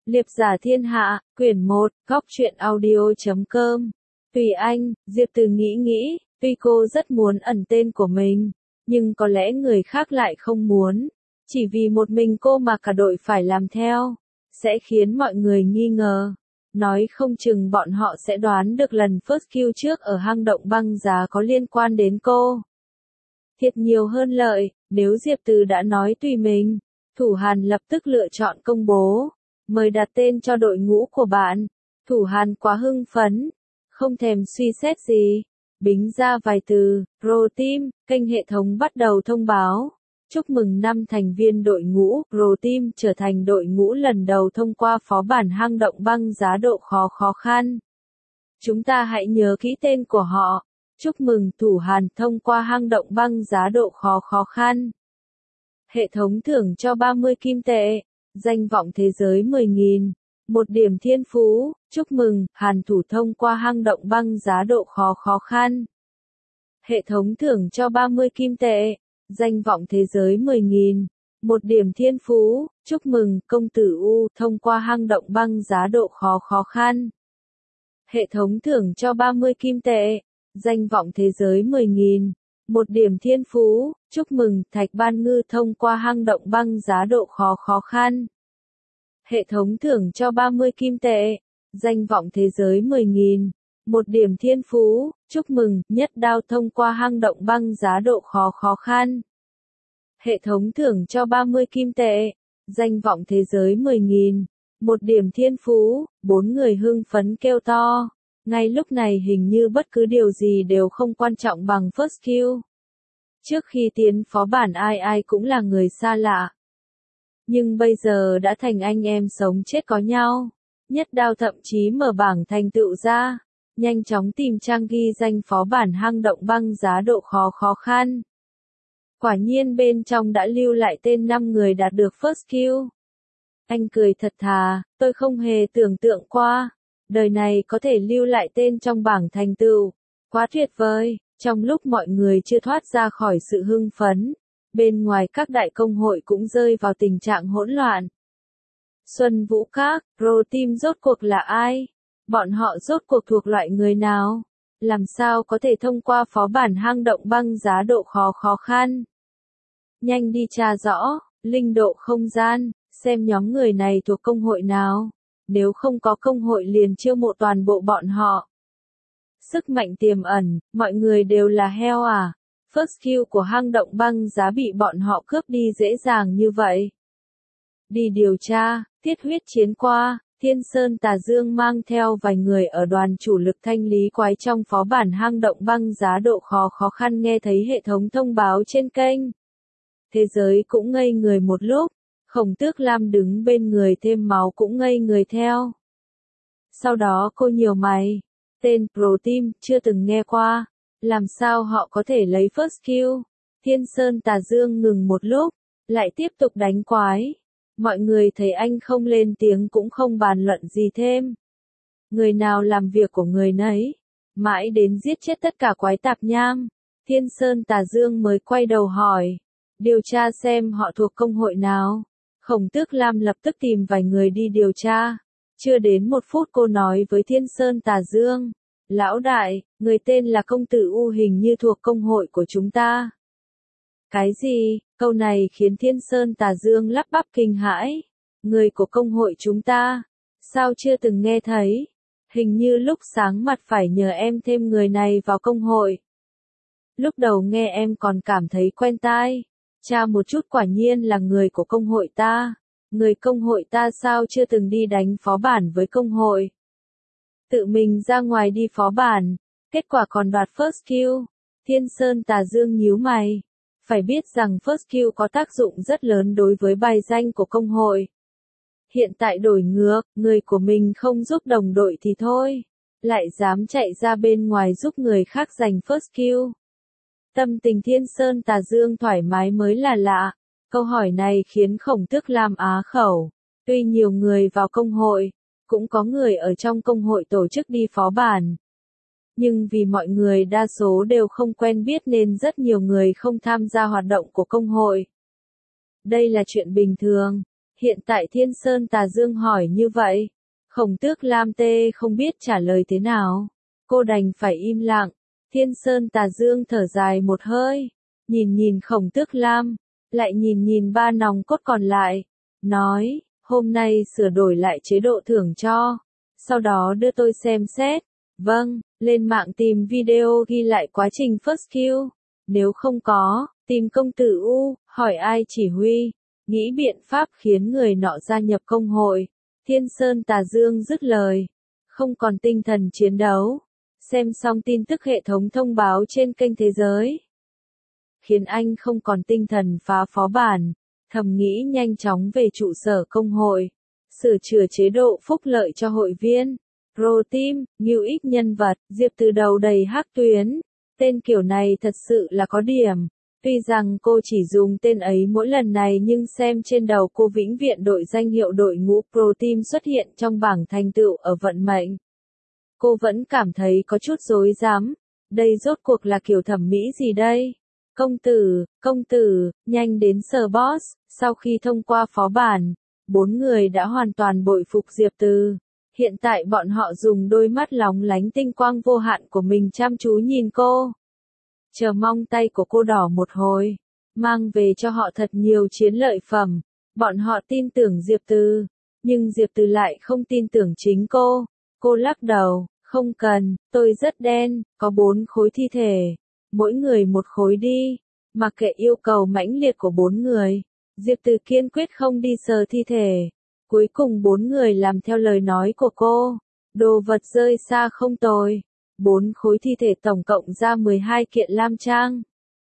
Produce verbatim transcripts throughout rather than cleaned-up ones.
Liệp giả thiên hạ, quyển một, góc truyện audio chấm com. Tùy anh, Diệp Từ nghĩ nghĩ, tuy cô rất muốn ẩn tên của mình, nhưng có lẽ người khác lại không muốn. Chỉ vì một mình cô mà cả đội phải làm theo, sẽ khiến mọi người nghi ngờ. Nói không chừng bọn họ sẽ đoán được lần first kill trước ở hang động băng giá có liên quan đến cô. Thiệt nhiều hơn lợi, nếu Diệp Từ đã nói tùy mình, Thủ Hàn lập tức lựa chọn công bố. Mời đặt tên cho đội ngũ của bạn. Thủ Hàn quá hưng phấn, không thèm suy xét gì. Bính ra vài từ, Pro Team, kênh hệ thống bắt đầu thông báo. Chúc mừng năm thành viên đội ngũ, Pro Team trở thành đội ngũ lần đầu thông qua phó bản hang động băng giá độ khó khó khăn. Chúng ta hãy nhớ kỹ tên của họ. Chúc mừng Thủ Hàn thông qua hang động băng giá độ khó khó khăn. Hệ thống thưởng cho ba mươi kim tệ. Danh vọng thế giới mười nghìn. Một điểm thiên phú. Chúc mừng, Hàn thủ thông qua hang động băng giá độ khó khó khăn. Hệ thống thưởng cho ba mươi kim tệ. Danh vọng thế giới mười nghìn. Một điểm thiên phú. Chúc mừng, công tử U thông qua hang động băng giá độ khó khó khăn. Hệ thống thưởng cho ba mươi kim tệ. Danh vọng thế giới mười nghìn. Một điểm thiên phú. Chúc mừng, Thạch Ban Ngư thông qua hang động băng giá độ khó khó khăn. Hệ thống thưởng cho ba mươi kim tệ. Danh vọng thế giới mười nghìn. Một điểm thiên phú. Chúc mừng, Nhất Đao thông qua hang động băng giá độ khó khó khăn. Hệ thống thưởng cho ba mươi kim tệ. Danh vọng thế giới mười nghìn. Một điểm thiên phú. Bốn người hưng phấn kêu to. Ngay lúc này hình như bất cứ điều gì đều không quan trọng bằng first kill. Trước khi tiến phó bản ai ai cũng là người xa lạ. Nhưng bây giờ đã thành anh em sống chết có nhau. Nhất Đao thậm chí mở bảng thành tựu ra. Nhanh chóng tìm trang ghi danh phó bản hang động băng giá độ khó khó khăn. Quả nhiên bên trong đã lưu lại tên năm người đạt được first kill. Anh cười thật thà, tôi không hề tưởng tượng qua. Đời này có thể lưu lại tên trong bảng thành tựu. Quá tuyệt vời. Trong lúc mọi người chưa thoát ra khỏi sự hưng phấn, bên ngoài các đại công hội cũng rơi vào tình trạng hỗn loạn. Xuân Vũ Các, Pro Team rốt cuộc là ai? Bọn họ rốt cuộc thuộc loại người nào? Làm sao có thể thông qua phó bản hang động băng giá độ khó khó khăn? Nhanh đi tra rõ, linh độ không gian, xem nhóm người này thuộc công hội nào. Nếu không có công hội liền chiêu mộ toàn bộ bọn họ. Sức mạnh tiềm ẩn, mọi người đều là heo à? First kill của hang động băng giá bị bọn họ cướp đi dễ dàng như vậy. Đi điều tra, thiết huyết chiến qua, Thiên Sơn Tà Dương mang theo vài người ở đoàn chủ lực thanh lý quái trong phó bản hang động băng giá độ khó khó khăn nghe thấy hệ thống thông báo trên kênh. Thế giới cũng ngây người một lúc, Khổng Tước Lam đứng bên người thêm máu cũng ngây người theo. Sau đó cô nhiều mày. Tên Pro Team, chưa từng nghe qua. Làm sao họ có thể lấy first kill? Thiên Sơn Tà Dương ngừng một lúc, lại tiếp tục đánh quái. Mọi người thấy anh không lên tiếng cũng không bàn luận gì thêm. Người nào làm việc của người nấy. Mãi đến giết chết tất cả quái tạp nham. Thiên Sơn Tà Dương mới quay đầu hỏi. Điều tra xem họ thuộc công hội nào. Khổng Tước Lam lập tức tìm vài người đi điều tra. Chưa đến một phút cô nói với Thiên Sơn Tà Dương. Lão đại, người tên là công tử U hình như thuộc công hội của chúng ta. Cái gì? Câu này khiến Thiên Sơn Tà Dương lắp bắp kinh hãi. Người của công hội chúng ta? Sao chưa từng nghe thấy? Hình như lúc sáng mặt phải nhờ em thêm người này vào công hội. Lúc đầu nghe em còn cảm thấy quen tai. Tra một chút quả nhiên là người của công hội ta. Người công hội ta sao chưa từng đi đánh phó bản với công hội? Tự mình ra ngoài đi phó bản, kết quả còn đoạt first kill. Thiên Sơn Tà Dương nhíu mày. Phải biết rằng first kill có tác dụng rất lớn đối với bài danh của công hội. Hiện tại đổi ngược, người của mình không giúp đồng đội thì thôi. Lại dám chạy ra bên ngoài giúp người khác giành first kill. Tâm tình Thiên Sơn Tà Dương thoải mái mới là lạ. Câu hỏi này khiến Khổng Tước Lam á khẩu. Tuy nhiều người vào công hội, cũng có người ở trong công hội tổ chức đi phó bản. Nhưng vì mọi người đa số đều không quen biết nên rất nhiều người không tham gia hoạt động của công hội. Đây là chuyện bình thường. Hiện tại Thiên Sơn Tà Dương hỏi như vậy, Khổng Tước Lam tê không biết trả lời thế nào. Cô đành phải im lặng. Thiên Sơn Tà Dương thở dài một hơi, nhìn nhìn Khổng Tước Lam, lại nhìn nhìn ba nòng cốt còn lại, nói, hôm nay sửa đổi lại chế độ thưởng cho, sau đó đưa tôi xem xét. Vâng, lên mạng tìm video ghi lại quá trình first kill. Nếu không có, tìm công tử U, hỏi ai chỉ huy, nghĩ biện pháp khiến người nọ gia nhập công hội. Thiên Sơn Tà Dương dứt lời, không còn tinh thần chiến đấu. Xem xong tin tức hệ thống thông báo trên kênh Thế Giới, khiến anh không còn tinh thần phá phó bản, thầm nghĩ nhanh chóng về trụ sở công hội, sửa chữa chế độ phúc lợi cho hội viên. Pro Team, nhiều ít nhân vật, Diệp từ đầu đầy hắc tuyến, tên kiểu này thật sự là có điểm. Tuy rằng cô chỉ dùng tên ấy mỗi lần này nhưng xem trên đầu cô vĩnh viễn đội danh hiệu đội ngũ Pro Team xuất hiện trong bảng thành tựu ở vận mệnh. Cô vẫn cảm thấy có chút rối rắm, đây rốt cuộc là kiểu thẩm mỹ gì đây? Công tử, công tử, nhanh đến sở boss. Sau khi thông qua phó bản, bốn người đã hoàn toàn bội phục Diệp Từ. Hiện tại bọn họ dùng đôi mắt lóng lánh tinh quang vô hạn của mình chăm chú nhìn cô. Chờ mong tay của cô đỏ một hồi, mang về cho họ thật nhiều chiến lợi phẩm. Bọn họ tin tưởng Diệp Từ, nhưng Diệp Từ lại không tin tưởng chính cô. Cô lắc đầu, không cần, tôi rất đen, có bốn khối thi thể, mỗi người một khối đi. Mặc kệ yêu cầu mãnh liệt của bốn người, Diệp Từ kiên quyết không đi sờ thi thể. Cuối cùng bốn người làm theo lời nói của cô. Đồ vật rơi xa không tồi. Bốn khối thi thể tổng cộng ra mười hai kiện lam trang.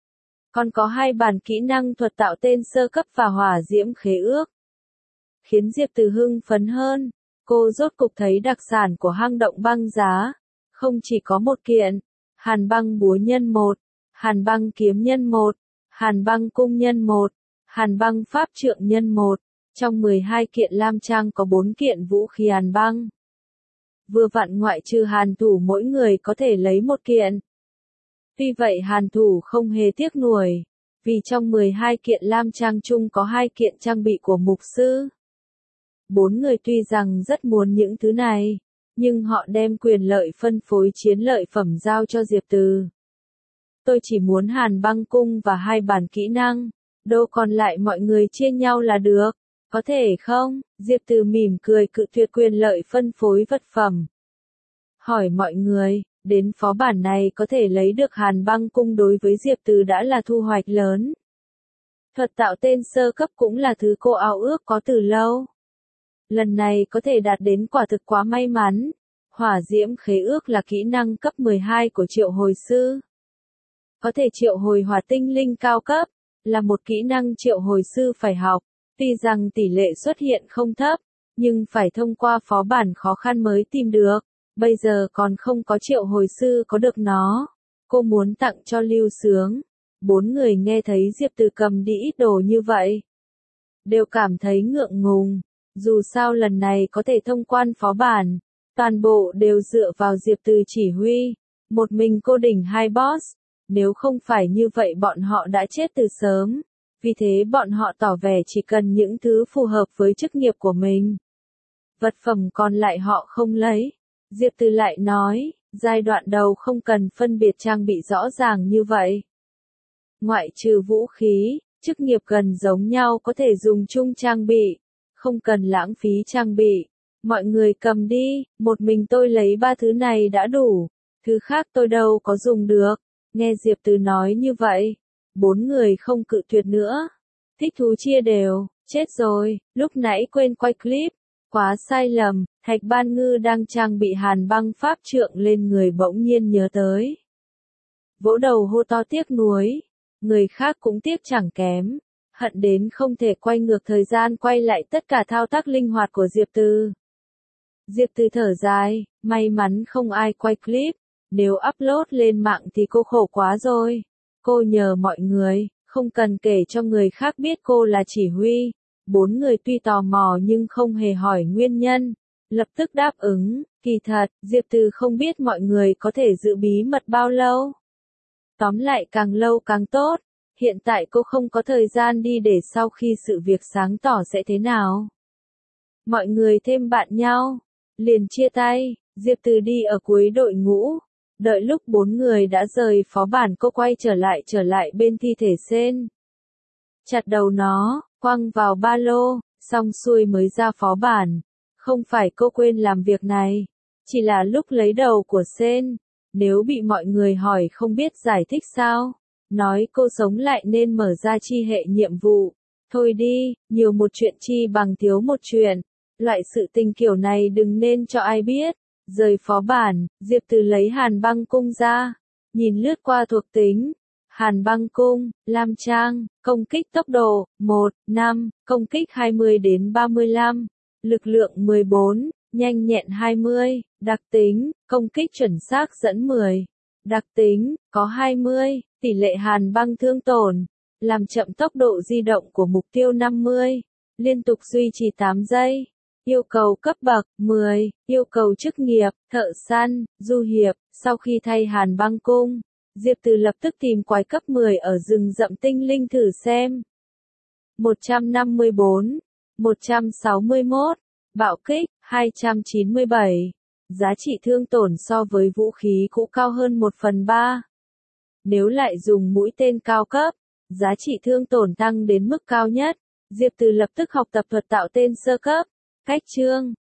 Còn có hai bản kỹ năng thuật tạo tên sơ cấp và hỏa diễm khế ước. Khiến Diệp Từ hưng phấn hơn. Cô rốt cục thấy đặc sản của hang động băng giá. Không chỉ có một kiện. Hàn băng búa nhân một. Hàn băng kiếm nhân một. Hàn băng cung nhân một. Hàn băng pháp trượng nhân một. Trong mười hai kiện lam trang có bốn kiện vũ khí hàn băng. Vừa vặn ngoại trừ hàn thủ mỗi người có thể lấy một kiện. Tuy vậy hàn thủ không hề tiếc nuối, vì trong mười hai kiện lam trang chung có hai kiện trang bị của mục sư. Bốn người tuy rằng rất muốn những thứ này, nhưng họ đem quyền lợi phân phối chiến lợi phẩm giao cho Diệp Từ. Tôi chỉ muốn hàn băng cung và hai bản kỹ năng, đồ còn lại mọi người chia nhau là được. Có thể không? Diệp Từ mỉm cười cự tuyệt quyền lợi phân phối vật phẩm. Hỏi mọi người, đến phó bản này có thể lấy được hàn băng cung đối với Diệp Từ đã là thu hoạch lớn. Thuật tạo tên sơ cấp cũng là thứ cô ao ước có từ lâu. Lần này có thể đạt đến quả thực quá may mắn. Hỏa diễm khế ước là kỹ năng cấp mười hai của triệu hồi sư. Có thể triệu hồi hỏa tinh linh cao cấp, là một kỹ năng triệu hồi sư phải học. Tuy rằng tỷ lệ xuất hiện không thấp, nhưng phải thông qua phó bản khó khăn mới tìm được. Bây giờ còn không có triệu hồi sư có được nó. Cô muốn tặng cho Lưu Sướng. Bốn người nghe thấy Diệp Từ cầm đi ít đồ như vậy, đều cảm thấy ngượng ngùng. Dù sao lần này có thể thông quan phó bản, toàn bộ đều dựa vào Diệp Từ chỉ huy. Một mình cô đỉnh hai boss. Nếu không phải như vậy bọn họ đã chết từ sớm. Vì thế bọn họ tỏ vẻ chỉ cần những thứ phù hợp với chức nghiệp của mình. Vật phẩm còn lại họ không lấy. Diệp Từ lại nói, giai đoạn đầu không cần phân biệt trang bị rõ ràng như vậy. Ngoại trừ vũ khí, chức nghiệp gần giống nhau có thể dùng chung trang bị. Không cần lãng phí trang bị. Mọi người cầm đi, một mình tôi lấy ba thứ này đã đủ. Thứ khác tôi đâu có dùng được. Nghe Diệp Từ nói như vậy. Bốn người không cự tuyệt nữa. Thích thú chia đều, chết rồi, lúc nãy quên quay clip. Quá sai lầm, Thạch Ban Ngư đang trang bị hàn băng pháp trượng lên người bỗng nhiên nhớ tới. Vỗ đầu hô to tiếc nuối. Người khác cũng tiếc chẳng kém. Hận đến không thể quay ngược thời gian quay lại tất cả thao tác linh hoạt của Diệp Từ. Diệp Từ thở dài, may mắn không ai quay clip. Nếu upload lên mạng thì cô khổ quá rồi. Cô nhờ mọi người, không cần kể cho người khác biết cô là chỉ huy. Bốn người tuy tò mò nhưng không hề hỏi nguyên nhân. Lập tức đáp ứng, kỳ thật, Diệp Từ không biết mọi người có thể giữ bí mật bao lâu. Tóm lại càng lâu càng tốt. Hiện tại cô không có thời gian đi để sau khi sự việc sáng tỏ sẽ thế nào. Mọi người thêm bạn nhau. Liền chia tay, Diệp Từ đi ở cuối đội ngũ. Đợi lúc bốn người đã rời phó bản cô quay trở lại trở lại bên thi thể Sen. Chặt đầu nó, quăng vào ba lô, xong xuôi mới ra phó bản. Không phải cô quên làm việc này, chỉ là lúc lấy đầu của Sen. Nếu bị mọi người hỏi không biết giải thích sao, nói cô sống lại nên mở ra chi hệ nhiệm vụ. Thôi đi, nhiều một chuyện chi bằng thiếu một chuyện. Loại sự tình kiểu này đừng nên cho ai biết. Rời phó bản, Diệp Từ lấy Hàn Băng Cung ra, nhìn lướt qua thuộc tính. Hàn Băng Cung, Lam Trang, công kích tốc độ, một, năm, công kích hai mươi đến ba mươi lăm, lực lượng mười bốn, nhanh nhẹn hai mươi, đặc tính, công kích chuẩn xác dẫn mười, đặc tính, có hai mươi, tỷ lệ Hàn Băng thương tổn, làm chậm tốc độ di động của mục tiêu năm mươi, liên tục duy trì tám giây. Yêu cầu cấp bậc mười, yêu cầu chức nghiệp, thợ săn, du hiệp. Sau khi thay Hàn Băng Cung, Diệp Từ lập tức tìm quái cấp mười ở rừng rậm tinh linh thử xem. một trăm năm mươi bốn, một trăm sáu mươi mốt, bạo kích, hai trăm chín mươi bảy. Giá trị thương tổn so với vũ khí cũ cao hơn một phần ba. Nếu lại dùng mũi tên cao cấp, giá trị thương tổn tăng đến mức cao nhất. Diệp Từ lập tức học tập thuật tạo tên sơ cấp. Cách chương,